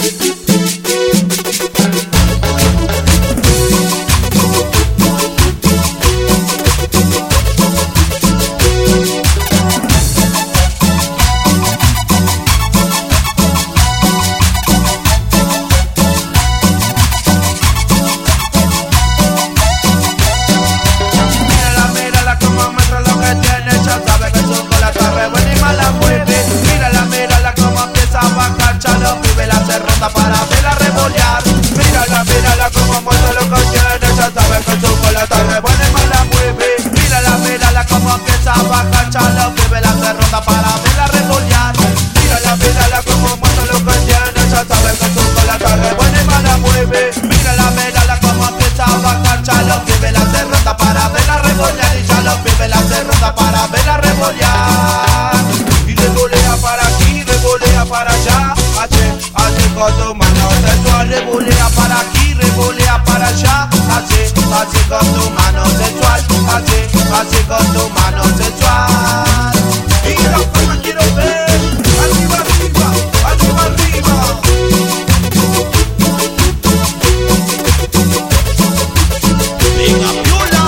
Para verla revolear. Mírala como muestra lo que tiene. Ya sabe que su cola está re buena y me la mueve. Mírala como empieza a bajar. Ya lo pibe la hace ronda para verla revolear. Mírala como muestra lo que tiene. Ya sabe que su cola está re buena y me la mueve. Mírala como empieza a bajar. Ya lo pibe la hace ronda para verla revolear. Y ya lo pibe la hace ronda para verla revolear. Y revolea para aquí, revolea para allá. Así con tu mano sensual, revolea para aquí, revolea para allá. Así con tu mano sensual, así con tu mano sensual. Y la forma quiero ver, arriba, arriba, arriba, arriba. Venga, viola.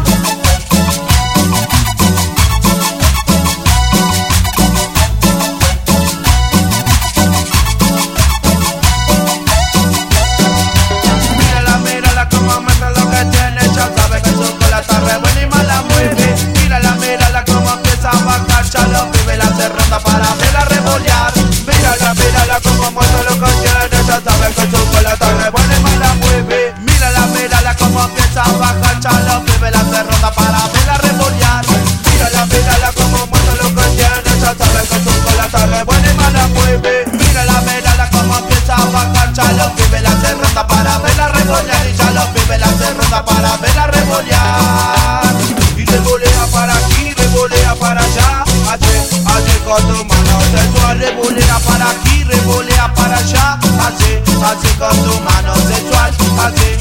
Está re buena y me la mueve. Mírala como empieza a bajar. Ya lo pibe la hace ronda para verla revolear. Mírala como muestra lo que tiene. Ya sabe que su cola está re buena y me la mueve. Mírala como empieza a bajar. Ya lo pibe la hace ronda para verla revolear. Mírala como muestra lo que tiene. Ya sabe que su cola está re buena y me la mueve. Mírala como empieza a bajar. Ya lo pibe la hace ronda para verla revolear. Y ya lo pibe la hace ronda para verla revolear. Y revolea para aquí, revolea para allá. Así con tu mano sensual, revolea para aquí, revolea para allá. Así con tu mano sensual, así